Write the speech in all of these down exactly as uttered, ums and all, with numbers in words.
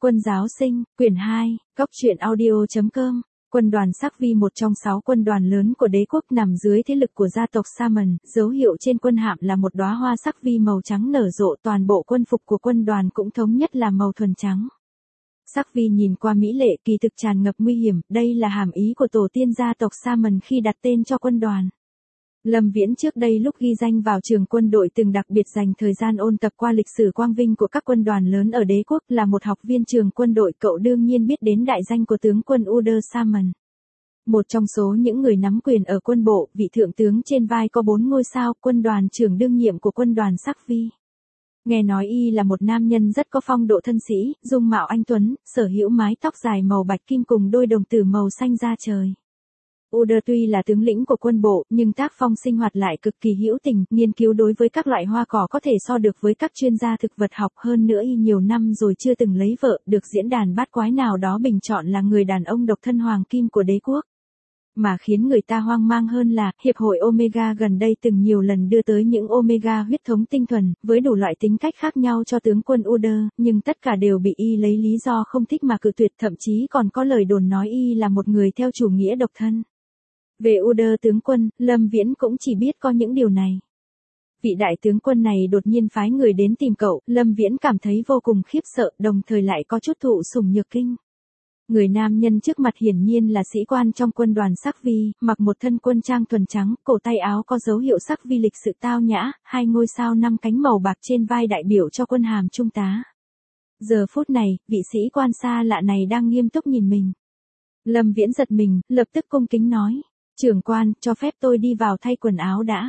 Quân giáo sinh, quyển hai, góc truyện audio.com. Quân đoàn Sắc Vi, một trong sáu quân đoàn lớn của đế quốc nằm dưới thế lực của gia tộc Saman, dấu hiệu trên quân hạm là một đóa hoa sắc vi màu trắng nở rộ, toàn bộ quân phục của quân đoàn cũng thống nhất là màu thuần trắng. Sắc Vi nhìn qua mỹ lệ, kỳ thực tràn ngập nguy hiểm, đây là hàm ý của tổ tiên gia tộc Saman khi đặt tên cho quân đoàn. Lâm Viễn trước đây lúc ghi danh vào trường quân đội từng đặc biệt dành thời gian ôn tập qua lịch sử quang vinh của các quân đoàn lớn ở đế quốc, là một học viên trường quân đội, cậu đương nhiên biết đến đại danh của tướng quân Uder Saman. Một trong số những người nắm quyền ở quân bộ, vị thượng tướng trên vai có bốn ngôi sao, quân đoàn trưởng đương nhiệm của quân đoàn Sắc Vi. Nghe nói y là một nam nhân rất có phong độ thân sĩ, dung mạo anh tuấn, sở hữu mái tóc dài màu bạch kim cùng đôi đồng tử màu xanh da trời. Uder tuy là tướng lĩnh của quân bộ, nhưng tác phong sinh hoạt lại cực kỳ hữu tình, nghiên cứu đối với các loại hoa cỏ có thể so được với các chuyên gia thực vật học, hơn nữa y nhiều năm rồi chưa từng lấy vợ, được diễn đàn bát quái nào đó bình chọn là người đàn ông độc thân hoàng kim của đế quốc. Mà khiến người ta hoang mang hơn là, Hiệp hội Omega gần đây từng nhiều lần đưa tới những Omega huyết thống tinh thuần, với đủ loại tính cách khác nhau cho tướng quân Uder, nhưng tất cả đều bị y lấy lý do không thích mà cự tuyệt, thậm chí còn có lời đồn nói y là một người theo chủ nghĩa độc thân. Về Uder tướng quân, Lâm Viễn cũng chỉ biết có những điều này. Vị đại tướng quân này đột nhiên phái người đến tìm cậu, Lâm Viễn cảm thấy vô cùng khiếp sợ, đồng thời lại có chút thụ sủng nhược kinh. Người nam nhân trước mặt hiển nhiên là sĩ quan trong quân đoàn Sắc Vi, mặc một thân quân trang thuần trắng, cổ tay áo có dấu hiệu Sắc Vi lịch sự tao nhã, hai ngôi sao năm cánh màu bạc trên vai đại biểu cho quân hàm trung tá. Giờ phút này, vị sĩ quan xa lạ này đang nghiêm túc nhìn mình. Lâm Viễn giật mình, lập tức cung kính nói. Trưởng quan, cho phép tôi đi vào thay quần áo đã.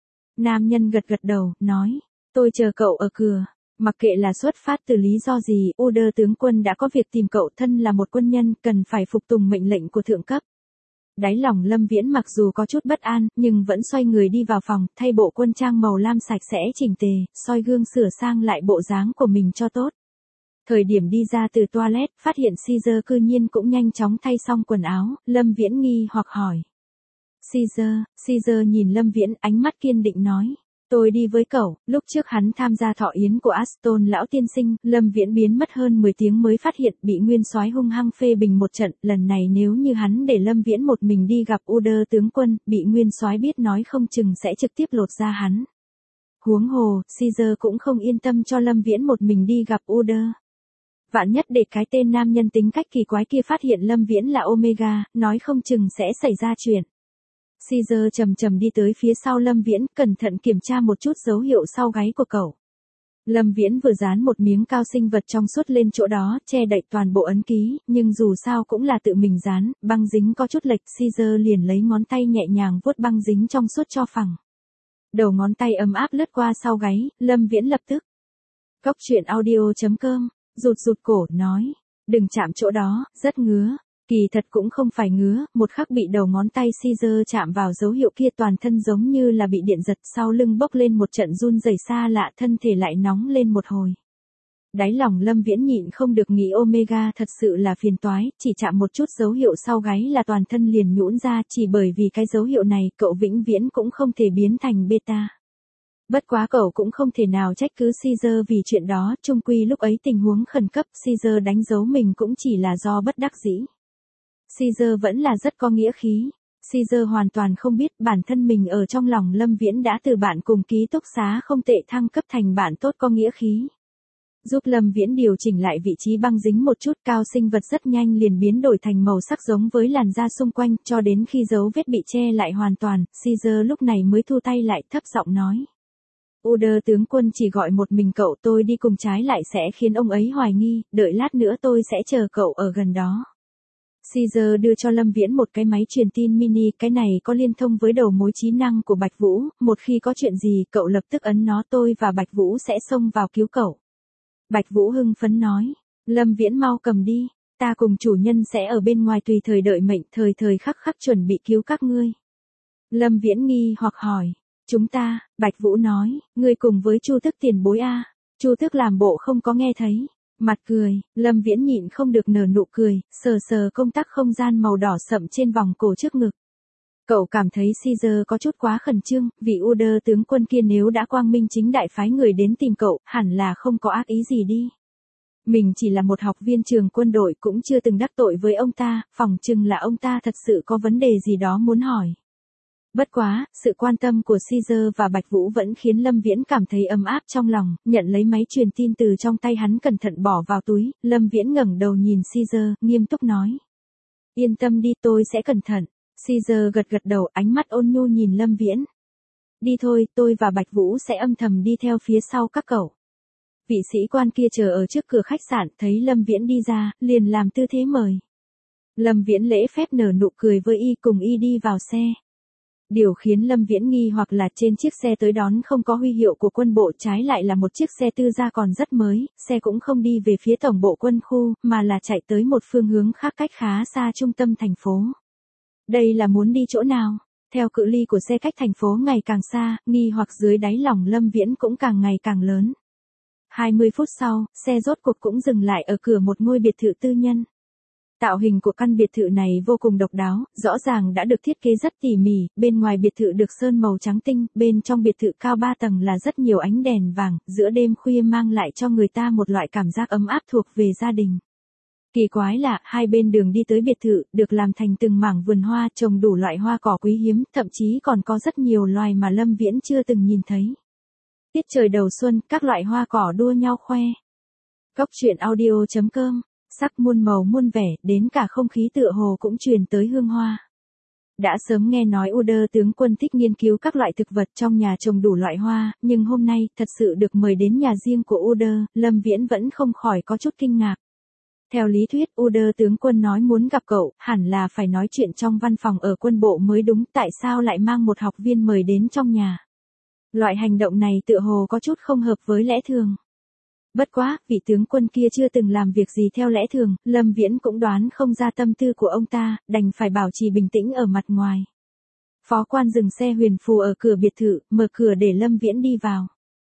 Nam nhân gật gật đầu, nói. Tôi chờ cậu ở cửa. Mặc kệ là xuất phát từ lý do gì, Uder tướng quân đã có việc tìm cậu, thân là một quân nhân, cần phải phục tùng mệnh lệnh của thượng cấp. Đáy lòng Lâm Viễn mặc dù có chút bất an, nhưng vẫn xoay người đi vào phòng, thay bộ quân trang màu lam sạch sẽ chỉnh tề, soi gương sửa sang lại bộ dáng của mình cho tốt. Thời điểm đi ra từ toilet, phát hiện Caesar cư nhiên cũng nhanh chóng thay xong quần áo, Lâm Viễn nghi hoặc hỏi. Caesar, Caesar nhìn Lâm Viễn, ánh mắt kiên định nói. Tôi đi với cậu. Lúc trước hắn tham gia thọ yến của Aston lão tiên sinh, Lâm Viễn biến mất hơn mười tiếng mới phát hiện, bị nguyên soái hung hăng phê bình một trận, lần này nếu như hắn để Lâm Viễn một mình đi gặp Uder tướng quân, bị nguyên soái biết nói không chừng sẽ trực tiếp lột ra hắn. Huống hồ, Caesar cũng không yên tâm cho Lâm Viễn một mình đi gặp Uder. Vạn nhất để cái tên nam nhân tính cách kỳ quái kia phát hiện Lâm Viễn là Omega, nói không chừng sẽ xảy ra chuyện. Caesar chầm chầm đi tới phía sau Lâm Viễn, cẩn thận kiểm tra một chút dấu hiệu sau gáy của cậu. Lâm Viễn vừa dán một miếng cao sinh vật trong suốt lên chỗ đó, che đậy toàn bộ ấn ký, nhưng dù sao cũng là tự mình dán, băng dính có chút lệch, Caesar liền lấy ngón tay nhẹ nhàng vuốt băng dính trong suốt cho phẳng. Đầu ngón tay ấm áp lướt qua sau gáy, Lâm Viễn lập tức. Góc truyện audio.com, rụt rụt cổ, nói, đừng chạm chỗ đó, rất ngứa. Kỳ thật cũng không phải ngứa, một khắc bị đầu ngón tay Caesar chạm vào dấu hiệu kia, toàn thân giống như là bị điện giật, sau lưng bốc lên một trận run rẩy xa lạ, thân thể lại nóng lên một hồi. Đáy lòng Lâm Viễn nhịn không được nghĩ Omega thật sự là phiền toái, chỉ chạm một chút dấu hiệu sau gáy là toàn thân liền nhũn ra, chỉ bởi vì cái dấu hiệu này cậu vĩnh viễn cũng không thể biến thành beta. Bất quá cậu cũng không thể nào trách cứ Caesar vì chuyện đó, chung quy lúc ấy tình huống khẩn cấp, Caesar đánh dấu mình cũng chỉ là do bất đắc dĩ. Caesar vẫn là rất có nghĩa khí. Caesar hoàn toàn không biết bản thân mình ở trong lòng Lâm Viễn đã từ bạn cùng ký túc xá không tệ thăng cấp thành bạn tốt có nghĩa khí. Giúp Lâm Viễn điều chỉnh lại vị trí băng dính một chút, cao sinh vật rất nhanh liền biến đổi thành màu sắc giống với làn da xung quanh, cho đến khi dấu vết bị che lại hoàn toàn, Caesar lúc này mới thu tay lại, thấp giọng nói. Uder tướng quân chỉ gọi một mình cậu, tôi đi cùng trái lại sẽ khiến ông ấy hoài nghi, đợi lát nữa tôi sẽ chờ cậu ở gần đó. Caesar đưa cho Lâm Viễn một cái máy truyền tin mini, cái này có liên thông với đầu mối trí năng của Bạch Vũ, một khi có chuyện gì, cậu lập tức ấn nó, tôi và Bạch Vũ sẽ xông vào cứu cậu. Bạch Vũ hưng phấn nói, Lâm Viễn mau cầm đi, ta cùng chủ nhân sẽ ở bên ngoài tùy thời đợi mệnh, thời thời khắc khắc chuẩn bị cứu các ngươi. Lâm Viễn nghi hoặc hỏi, chúng ta, Bạch Vũ nói, ngươi cùng với Chu Thức tiền bối a. Chu Thức làm bộ không có nghe thấy. Mặt cười, Lâm Viễn nhịn không được nở nụ cười, sờ sờ công tắc không gian màu đỏ sậm trên vòng cổ trước ngực. Cậu cảm thấy Caesar có chút quá khẩn trương, vì Uder tướng quân kia nếu đã quang minh chính đại phái người đến tìm cậu, hẳn là không có ác ý gì đi. Mình chỉ là một học viên trường quân đội cũng chưa từng đắc tội với ông ta, phỏng chừng là ông ta thật sự có vấn đề gì đó muốn hỏi. Bất quá, sự quan tâm của Caesar và Bạch Vũ vẫn khiến Lâm Viễn cảm thấy ấm áp trong lòng, nhận lấy máy truyền tin từ trong tay hắn cẩn thận bỏ vào túi, Lâm Viễn ngẩng đầu nhìn Caesar, nghiêm túc nói. Yên tâm đi, tôi sẽ cẩn thận. Caesar gật gật đầu, ánh mắt ôn nhu nhìn Lâm Viễn. Đi thôi, tôi và Bạch Vũ sẽ âm thầm đi theo phía sau các cậu. Vị sĩ quan kia chờ ở trước cửa khách sạn, thấy Lâm Viễn đi ra, liền làm tư thế mời. Lâm Viễn lễ phép nở nụ cười với y, cùng y đi vào xe. Điều khiến Lâm Viễn nghi hoặc là trên chiếc xe tới đón không có huy hiệu của quân bộ, trái lại là một chiếc xe tư gia còn rất mới, xe cũng không đi về phía tổng bộ quân khu, mà là chạy tới một phương hướng khác cách khá xa trung tâm thành phố. Đây là muốn đi chỗ nào? Theo cự ly của xe cách thành phố ngày càng xa, nghi hoặc dưới đáy lòng Lâm Viễn cũng càng ngày càng lớn. hai mươi phút sau, xe rốt cuộc cũng dừng lại ở cửa một ngôi biệt thự tư nhân. Tạo hình của căn biệt thự này vô cùng độc đáo, rõ ràng đã được thiết kế rất tỉ mỉ, bên ngoài biệt thự được sơn màu trắng tinh, bên trong biệt thự cao ba tầng là rất nhiều ánh đèn vàng, giữa đêm khuya mang lại cho người ta một loại cảm giác ấm áp thuộc về gia đình. Kỳ quái là, hai bên đường đi tới biệt thự, được làm thành từng mảng vườn hoa, trồng đủ loại hoa cỏ quý hiếm, thậm chí còn có rất nhiều loài mà Lâm Viễn chưa từng nhìn thấy. Tiết trời đầu xuân, các loại hoa cỏ đua nhau khoe. Cốc truyện audio chấm com, sắc muôn màu muôn vẻ, đến cả không khí tựa hồ cũng truyền tới hương hoa. Đã sớm nghe nói Uder tướng quân thích nghiên cứu các loại thực vật trong nhà trồng đủ loại hoa, nhưng hôm nay, thật sự được mời đến nhà riêng của Uder, Lâm Viễn vẫn không khỏi có chút kinh ngạc. Theo lý thuyết, Uder tướng quân nói muốn gặp cậu, hẳn là phải nói chuyện trong văn phòng ở quân bộ mới đúng, tại sao lại mang một học viên mời đến trong nhà. Loại hành động này tựa hồ có chút không hợp với lẽ thường. Bất quá, vị tướng quân kia chưa từng làm việc gì theo lẽ thường, Lâm Viễn cũng đoán không ra tâm tư của ông ta, đành phải bảo trì bình tĩnh ở mặt ngoài. Phó quan dừng xe huyền phù ở cửa biệt thự, mở cửa để Lâm Viễn đi vào.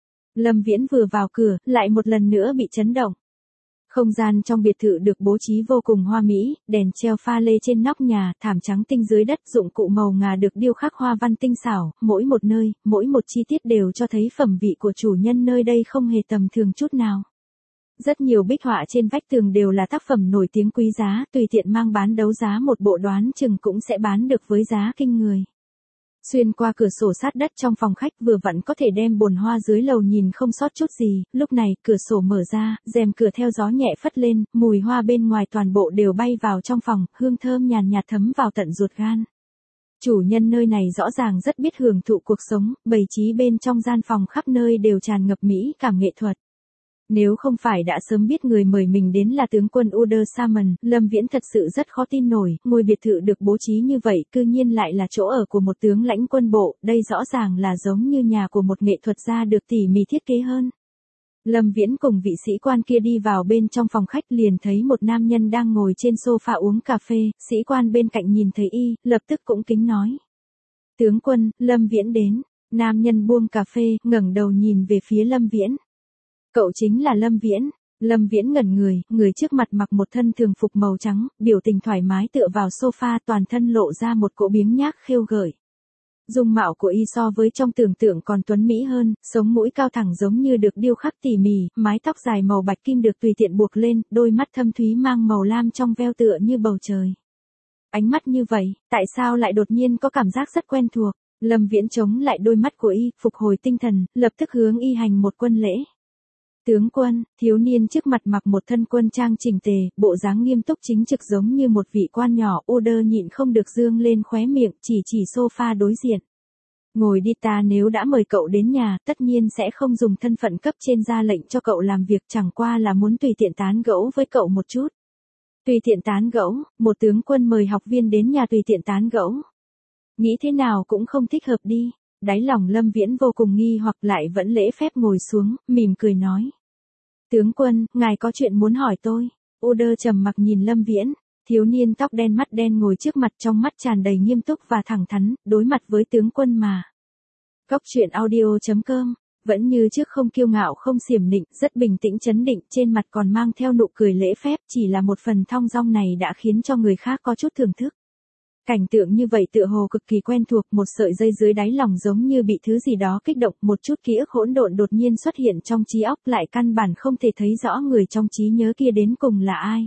Lâm Viễn vừa vào cửa, lại một lần nữa bị chấn động. Không gian trong biệt thự được bố trí vô cùng hoa mỹ, đèn treo pha lê trên nóc nhà, thảm trắng tinh dưới đất, dụng cụ màu ngà được điêu khắc hoa văn tinh xảo, mỗi một nơi, mỗi một chi tiết đều cho thấy phẩm vị của chủ nhân nơi đây không hề tầm thường chút nào. Rất nhiều bích họa trên vách tường đều là tác phẩm nổi tiếng quý giá, tùy tiện mang bán đấu giá một bộ đoán chừng cũng sẽ bán được với giá kinh người. Xuyên qua cửa sổ sát đất trong phòng khách vừa vặn có thể đem bồn hoa dưới lầu nhìn không sót chút gì, lúc này cửa sổ mở ra, rèm cửa theo gió nhẹ phất lên, mùi hoa bên ngoài toàn bộ đều bay vào trong phòng, hương thơm nhàn nhạt thấm vào tận ruột gan. Chủ nhân nơi này rõ ràng rất biết hưởng thụ cuộc sống, bày trí bên trong gian phòng khắp nơi đều tràn ngập mỹ cảm nghệ thuật. Nếu không phải đã sớm biết người mời mình đến là tướng quân Uder Salmon, Lâm Viễn thật sự rất khó tin nổi, ngôi biệt thự được bố trí như vậy cư nhiên lại là chỗ ở của một tướng lãnh quân bộ, đây rõ ràng là giống như nhà của một nghệ thuật gia được tỉ mỉ thiết kế hơn. Lâm Viễn cùng vị sĩ quan kia đi vào bên trong phòng khách liền thấy một nam nhân đang ngồi trên sofa uống cà phê, sĩ quan bên cạnh nhìn thấy y, lập tức cũng kính nói. Tướng quân, Lâm Viễn đến, nam nhân buông cà phê, ngẩng đầu nhìn về phía Lâm Viễn. Cậu chính là Lâm Viễn. Lâm Viễn ngẩn người, người trước mặt mặc một thân thường phục màu trắng, biểu tình thoải mái tựa vào sofa, toàn thân lộ ra một cỗ biếng nhác khêu gợi. Dung mạo của y so với trong tưởng tượng còn tuấn mỹ hơn, sống mũi cao thẳng giống như được điêu khắc tỉ mỉ, mái tóc dài màu bạch kim được tùy tiện buộc lên, đôi mắt thâm thúy mang màu lam trong veo tựa như bầu trời. Ánh mắt như vậy, tại sao lại đột nhiên có cảm giác rất quen thuộc? Lâm Viễn chống lại đôi mắt của y, phục hồi tinh thần, lập tức hướng y hành một quân lễ. Tướng quân, thiếu niên trước mặt mặc một thân quân trang chỉnh tề, bộ dáng nghiêm túc chính trực giống như một vị quan nhỏ, Uder nhịn không được dương lên khóe miệng, chỉ chỉ sofa đối diện. Ngồi đi, ta nếu đã mời cậu đến nhà, tất nhiên sẽ không dùng thân phận cấp trên ra lệnh cho cậu làm việc, chẳng qua là muốn tùy tiện tán gẫu với cậu một chút. Tùy tiện tán gẫu, một tướng quân mời học viên đến nhà tùy tiện tán gẫu. Nghĩ thế nào cũng không thích hợp đi. Đáy lòng Lâm Viễn vô cùng nghi hoặc lại vẫn lễ phép ngồi xuống, mỉm cười nói. Tướng quân, ngài có chuyện muốn hỏi tôi. Uder trầm mặc nhìn Lâm Viễn, thiếu niên tóc đen mắt đen ngồi trước mặt trong mắt tràn đầy nghiêm túc và thẳng thắn, đối mặt với tướng quân mà. Cốc truyện audio chấm com, vẫn như trước không kiêu ngạo không xiểm nịnh, rất bình tĩnh trấn định, trên mặt còn mang theo nụ cười lễ phép, chỉ là một phần thong dong này đã khiến cho người khác có chút thưởng thức. Cảnh tượng như vậy tựa hồ cực kỳ quen thuộc, một sợi dây dưới đáy lòng giống như bị thứ gì đó kích động, một chút ký ức hỗn độn đột nhiên xuất hiện trong trí óc, lại căn bản không thể thấy rõ người trong trí nhớ kia đến cùng là ai.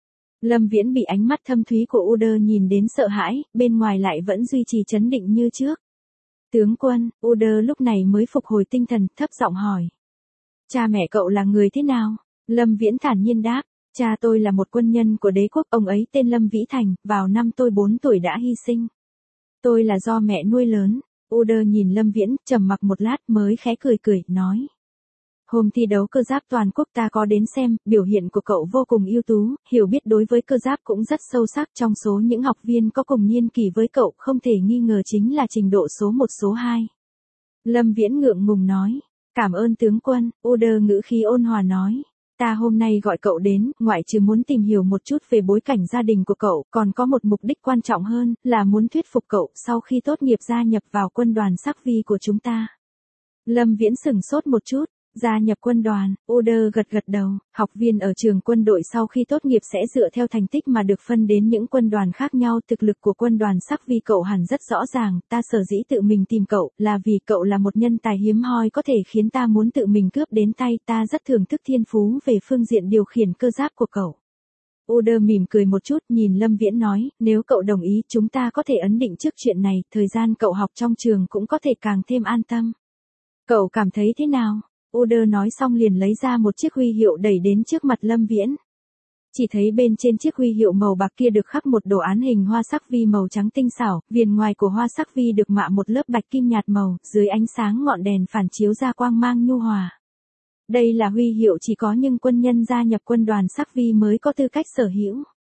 Lâm Viễn bị ánh mắt thâm thúy của Uder nhìn đến sợ hãi, bên ngoài lại vẫn duy trì trấn định như trước. Tướng quân, Uder lúc này mới phục hồi tinh thần, thấp giọng hỏi. Cha mẹ cậu là người thế nào? Lâm Viễn thản nhiên đáp. Cha tôi là một quân nhân của đế quốc, ông ấy tên Lâm Vĩ Thành, vào năm tôi bốn tuổi đã hy sinh. Tôi là do mẹ nuôi lớn. Uder nhìn Lâm Viễn, trầm mặc một lát mới khẽ cười cười, nói. Hôm thi đấu cơ giáp toàn quốc ta có đến xem, biểu hiện của cậu vô cùng ưu tú, hiểu biết đối với cơ giáp cũng rất sâu sắc, trong số những học viên có cùng niên kỳ với cậu, không thể nghi ngờ chính là trình độ số một số hai. Lâm Viễn ngượng ngùng nói. Cảm ơn tướng quân, Uder ngữ khí ôn hòa nói. Ta hôm nay gọi cậu đến, ngoại trừ muốn tìm hiểu một chút về bối cảnh gia đình của cậu, còn có một mục đích quan trọng hơn, là muốn thuyết phục cậu sau khi tốt nghiệp gia nhập vào quân đoàn sắc vi của chúng ta. Lâm Viễn sửng sốt một chút, gia nhập quân đoàn, Uder gật gật đầu, học viên ở trường quân đội sau khi tốt nghiệp sẽ dựa theo thành tích mà được phân đến những quân đoàn khác nhau, thực lực của quân đoàn sắc vi cậu hẳn rất rõ ràng, ta sở dĩ tự mình tìm cậu, là vì cậu là một nhân tài hiếm hoi có thể khiến ta muốn tự mình cướp đến tay, ta rất thưởng thức thiên phú về phương diện điều khiển cơ giáp của cậu. Uder mỉm cười một chút, nhìn Lâm Viễn nói, nếu cậu đồng ý chúng ta có thể ấn định trước chuyện này, thời gian cậu học trong trường cũng có thể càng thêm an tâm. Cậu cảm thấy thế nào? Uder nói xong liền lấy ra một chiếc huy hiệu đẩy đến trước mặt Lâm Viễn. Chỉ thấy bên trên chiếc huy hiệu màu bạc kia được khắc một đồ án hình hoa sắc vi màu trắng tinh xảo, viền ngoài của hoa sắc vi được mạ một lớp bạch kim nhạt màu, dưới ánh sáng ngọn đèn phản chiếu ra quang mang nhu hòa. Đây là huy hiệu chỉ có những quân nhân gia nhập quân đoàn sắc vi mới có tư cách sở hữu.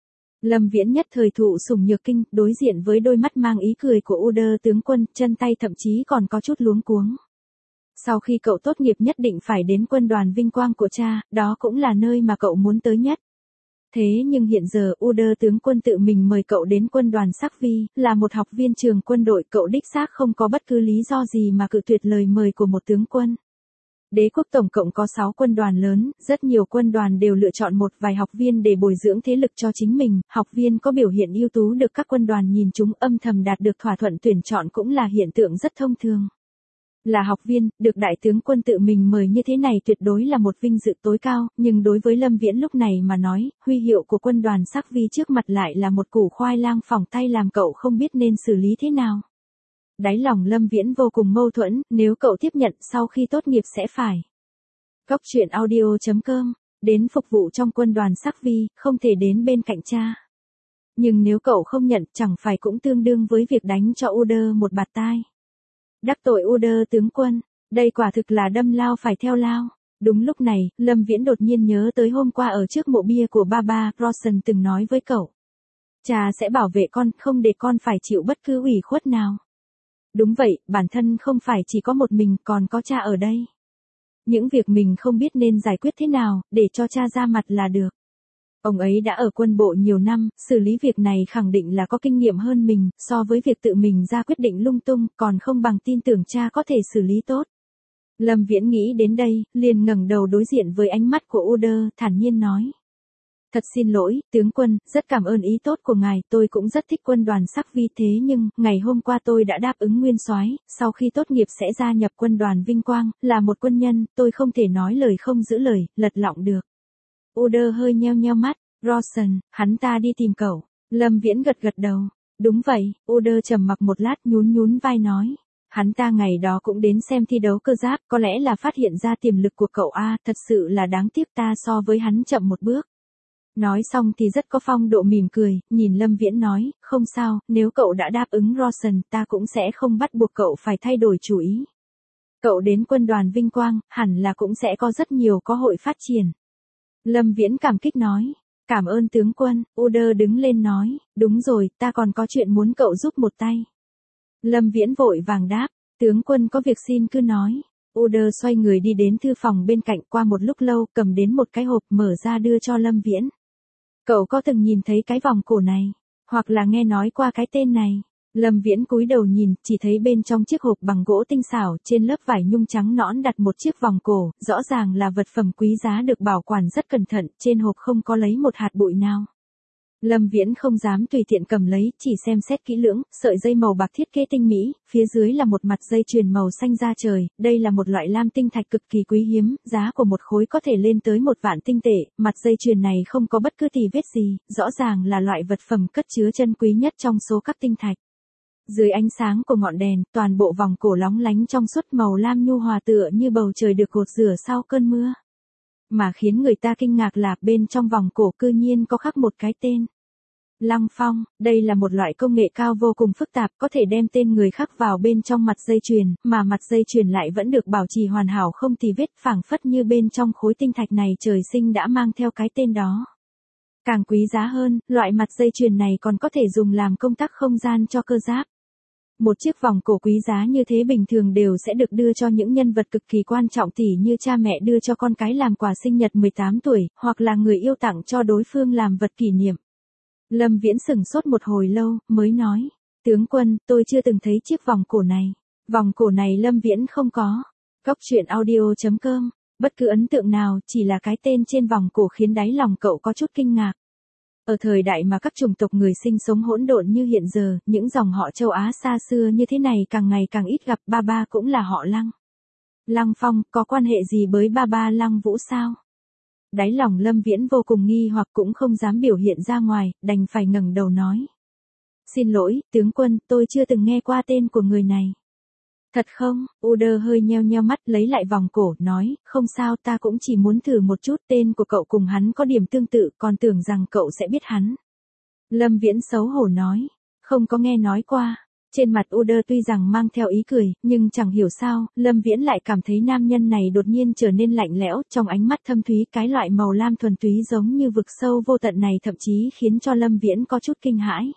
Lâm Viễn nhất thời thụ sủng nhược kinh, đối diện với đôi mắt mang ý cười của Uder tướng quân, chân tay thậm chí còn có chút luống cuống. Sau khi cậu tốt nghiệp nhất định phải đến quân đoàn vinh quang của cha, đó cũng là nơi mà cậu muốn tới nhất. Thế nhưng hiện giờ Uder tướng quân tự mình mời cậu đến quân đoàn sắc vi, là một học viên trường quân đội, cậu đích xác không có bất cứ lý do gì mà cự tuyệt lời mời của một tướng quân. Đế quốc tổng cộng có sáu quân đoàn lớn, rất nhiều quân đoàn đều lựa chọn một vài học viên để bồi dưỡng thế lực cho chính mình, học viên có biểu hiện ưu tú được các quân đoàn nhìn chúng, âm thầm đạt được thỏa thuận tuyển chọn cũng là hiện tượng rất thông thường. Là học viên, được đại tướng quân tự mình mời như thế này tuyệt đối là một vinh dự tối cao, nhưng đối với Lâm Viễn lúc này mà nói, huy hiệu của quân đoàn sắc vi trước mặt lại là một củ khoai lang phỏng tay làm cậu không biết nên xử lý thế nào. Đáy lòng Lâm Viễn vô cùng mâu thuẫn, nếu cậu tiếp nhận sau khi tốt nghiệp sẽ phải. Cóc truyện audio chấm com, đến phục vụ trong quân đoàn sắc vi, không thể đến bên cạnh cha. Nhưng nếu cậu không nhận, chẳng phải cũng tương đương với việc đánh cho Uder một bạt tai. Đắc tội Uder tướng quân, đây quả thực là đâm lao phải theo lao. Đúng lúc này, Lâm Viễn đột nhiên nhớ tới hôm qua ở trước mộ bia của Baba, Rawson từng nói với cậu. Cha sẽ bảo vệ con, không để con phải chịu bất cứ ủy khuất nào. Đúng vậy, bản thân không phải chỉ có một mình, còn có cha ở đây. Những việc mình không biết nên giải quyết thế nào, để cho cha ra mặt là được. Ông ấy đã ở quân bộ nhiều năm, xử lý việc này khẳng định là có kinh nghiệm hơn mình, so với việc tự mình ra quyết định lung tung, còn không bằng tin tưởng cha có thể xử lý tốt. Lâm Viễn nghĩ đến đây, liền ngẩng đầu đối diện với ánh mắt của Uder, thản nhiên nói. Thật xin lỗi, tướng quân, rất cảm ơn ý tốt của ngài, tôi cũng rất thích quân đoàn sắc vi thế nhưng, ngày hôm qua tôi đã đáp ứng nguyên soái, sau khi tốt nghiệp sẽ gia nhập quân đoàn vinh quang, là một quân nhân, tôi không thể nói lời không giữ lời, lật lọng được. Uder hơi nheo nheo mắt, Rawson, hắn ta đi tìm cậu. Lâm Viễn gật gật đầu. Đúng vậy, Uder trầm mặc một lát nhún nhún vai nói. Hắn ta ngày đó cũng đến xem thi đấu cơ giáp, có lẽ là phát hiện ra tiềm lực của cậu a, thật sự là đáng tiếc ta so với hắn chậm một bước. Nói xong thì rất có phong độ mỉm cười, nhìn Lâm Viễn nói, không sao, nếu cậu đã đáp ứng Rawson, ta cũng sẽ không bắt buộc cậu phải thay đổi chủ ý. Cậu đến quân đoàn vinh quang, hẳn là cũng sẽ có rất nhiều cơ hội phát triển. Lâm Viễn cảm kích nói, cảm ơn tướng quân, Uder đứng lên nói, đúng rồi, ta còn có chuyện muốn cậu giúp một tay. Lâm Viễn vội vàng đáp, tướng quân có việc xin cứ nói. Uder xoay người đi đến thư phòng bên cạnh, qua một lúc lâu, cầm đến một cái hộp mở ra đưa cho Lâm Viễn. Cậu có từng nhìn thấy cái vòng cổ này, hoặc là nghe nói qua cái tên này? Lâm Viễn cúi đầu nhìn, chỉ thấy bên trong chiếc hộp bằng gỗ tinh xảo, trên lớp vải nhung trắng nõn đặt một chiếc vòng cổ, rõ ràng là vật phẩm quý giá được bảo quản rất cẩn thận, trên hộp không có lấy một hạt bụi nào. Lâm Viễn không dám tùy tiện cầm lấy, chỉ xem xét kỹ lưỡng, sợi dây màu bạc thiết kế tinh mỹ, phía dưới là một mặt dây chuyền màu xanh da trời, đây là một loại lam tinh thạch cực kỳ quý hiếm, giá của một khối có thể lên tới một vạn tinh tệ, mặt dây chuyền này không có bất cứ tì vết gì, rõ ràng là loại vật phẩm cất chứa chân quý nhất trong số các tinh thạch. Dưới ánh sáng của ngọn đèn, toàn bộ vòng cổ lóng lánh trong suốt màu lam nhu hòa tựa như bầu trời được gột rửa sau cơn mưa. Mà khiến người ta kinh ngạc là bên trong vòng cổ cư nhiên có khắc một cái tên. Lăng Phong, đây là một loại công nghệ cao vô cùng phức tạp, có thể đem tên người khắc vào bên trong mặt dây chuyền, mà mặt dây chuyền lại vẫn được bảo trì hoàn hảo không tì vết, phảng phất như bên trong khối tinh thạch này trời sinh đã mang theo cái tên đó. Càng quý giá hơn, loại mặt dây chuyền này còn có thể dùng làm công tắc không gian cho cơ giáp. Một chiếc vòng cổ quý giá như thế bình thường đều sẽ được đưa cho những nhân vật cực kỳ quan trọng tỉ như cha mẹ đưa cho con cái làm quà sinh nhật mười tám tuổi, hoặc là người yêu tặng cho đối phương làm vật kỷ niệm. Lâm Viễn sửng sốt một hồi lâu, mới nói, tướng quân, tôi chưa từng thấy chiếc vòng cổ này. Vòng cổ này Lâm Viễn không có. Góc truyện audio chấm com, bất cứ ấn tượng nào, chỉ là cái tên trên vòng cổ khiến đáy lòng cậu có chút kinh ngạc. Ở thời đại mà các chủng tộc người sinh sống hỗn độn như hiện giờ, những dòng họ châu Á xa xưa như thế này càng ngày càng ít gặp, ba ba cũng là họ Lăng. Lăng Phong, có quan hệ gì với ba ba Lăng Vũ sao? Đáy lòng Lâm Viễn vô cùng nghi hoặc cũng không dám biểu hiện ra ngoài, đành phải ngẩng đầu nói. Xin lỗi, tướng quân, tôi chưa từng nghe qua tên của người này. Thật không? Uder hơi nheo nheo mắt lấy lại vòng cổ, nói, không sao, ta cũng chỉ muốn thử một chút, tên của cậu cùng hắn có điểm tương tự, còn tưởng rằng cậu sẽ biết hắn. Lâm Viễn xấu hổ nói, không có nghe nói qua. Trên mặt Uder tuy rằng mang theo ý cười, nhưng chẳng hiểu sao, Lâm Viễn lại cảm thấy nam nhân này đột nhiên trở nên lạnh lẽo, trong ánh mắt thâm thúy cái loại màu lam thuần túy giống như vực sâu vô tận này thậm chí khiến cho Lâm Viễn có chút kinh hãi.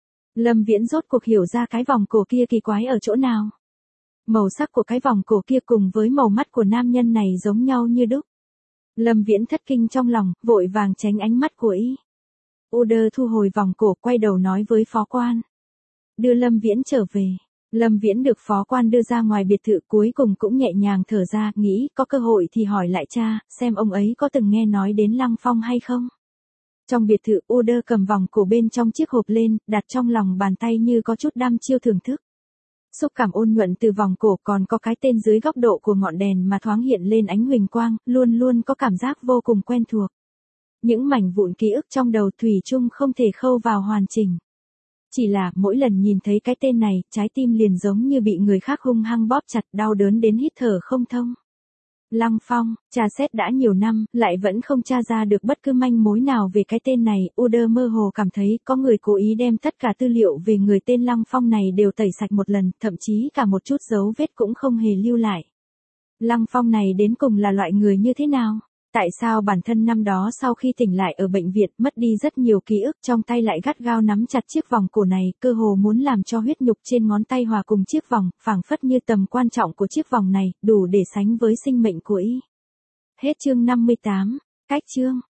Lâm Viễn rốt cuộc hiểu ra cái vòng cổ kia kỳ quái ở chỗ nào. Màu sắc của cái vòng cổ kia cùng với màu mắt của nam nhân này giống nhau như đúc. Lâm Viễn thất kinh trong lòng, vội vàng tránh ánh mắt của y. Uder thu hồi vòng cổ, quay đầu nói với phó quan. Đưa Lâm Viễn trở về. Lâm Viễn được phó quan đưa ra ngoài biệt thự, cuối cùng cũng nhẹ nhàng thở ra, nghĩ có cơ hội thì hỏi lại cha, xem ông ấy có từng nghe nói đến Lăng Phong hay không. Trong biệt thự, Uder cầm vòng cổ bên trong chiếc hộp lên, đặt trong lòng bàn tay như có chút đăm chiêu thưởng thức. Xúc cảm ôn nhuận từ vòng cổ còn có cái tên dưới góc độ của ngọn đèn mà thoáng hiện lên ánh huỳnh quang, luôn luôn có cảm giác vô cùng quen thuộc. Những mảnh vụn ký ức trong đầu thủy chung không thể khâu vào hoàn chỉnh. Chỉ là mỗi lần nhìn thấy cái tên này, trái tim liền giống như bị người khác hung hăng bóp chặt, đau đớn đến hít thở không thông. Lăng Phong, tra xét đã nhiều năm, lại vẫn không tra ra được bất cứ manh mối nào về cái tên này. Uder mơ hồ cảm thấy có người cố ý đem tất cả tư liệu về người tên Lăng Phong này đều tẩy sạch một lần, thậm chí cả một chút dấu vết cũng không hề lưu lại. Lăng Phong này đến cùng là loại người như thế nào? Tại sao bản thân năm đó sau khi tỉnh lại ở bệnh viện mất đi rất nhiều ký ức, trong tay lại gắt gao nắm chặt chiếc vòng cổ này, cơ hồ muốn làm cho huyết nhục trên ngón tay hòa cùng chiếc vòng, phảng phất như tầm quan trọng của chiếc vòng này, đủ để sánh với sinh mệnh của y. Hết chương năm mươi tám, cách chương.